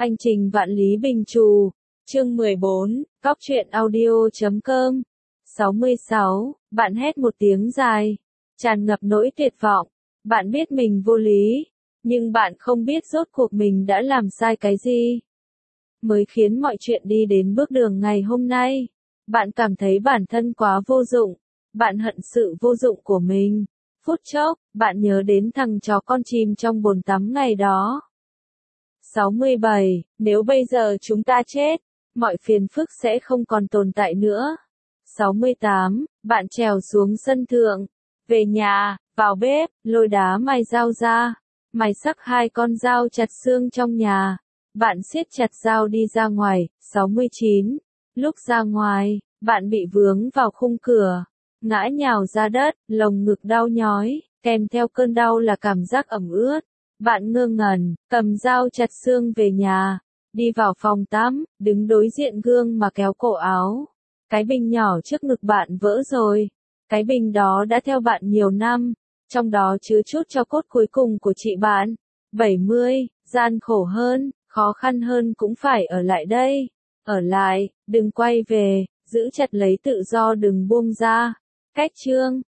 Hành trình vạn lý bình trù, chương 14, Cóc truyện audio.com. 66, bạn hét một tiếng dài, tràn ngập nỗi tuyệt vọng. Bạn biết mình vô lý, nhưng bạn không biết rốt cuộc mình đã làm sai cái gì, mới khiến mọi chuyện đi đến bước đường ngày hôm nay. Bạn cảm thấy bản thân quá vô dụng, bạn hận sự vô dụng của mình. Phút chốc, bạn nhớ đến thằng chó con chim trong bồn tắm ngày đó. 67, nếu bây giờ chúng ta chết, mọi phiền phức sẽ không còn tồn tại nữa. 68, bạn trèo xuống sân thượng, về nhà, vào bếp, lôi đá mài dao ra, mài sắc 2 con dao chặt xương trong nhà. Bạn siết chặt dao đi ra ngoài. 69, lúc ra ngoài, bạn bị vướng vào khung cửa, ngã nhào ra đất, lồng ngực đau nhói, kèm theo cơn đau là cảm giác ẩm ướt. Bạn ngơ ngẩn, cầm dao chặt xương về nhà, đi vào phòng tắm, đứng đối diện gương mà kéo cổ áo. Cái bình nhỏ trước ngực bạn vỡ rồi. Cái bình đó đã theo bạn nhiều năm, trong đó chứa chút tro cốt cuối cùng của chị bạn. 70, gian khổ hơn, khó khăn hơn cũng phải ở lại đây. Ở lại, đừng quay về, giữ chặt lấy tự do đừng buông ra. Cách chương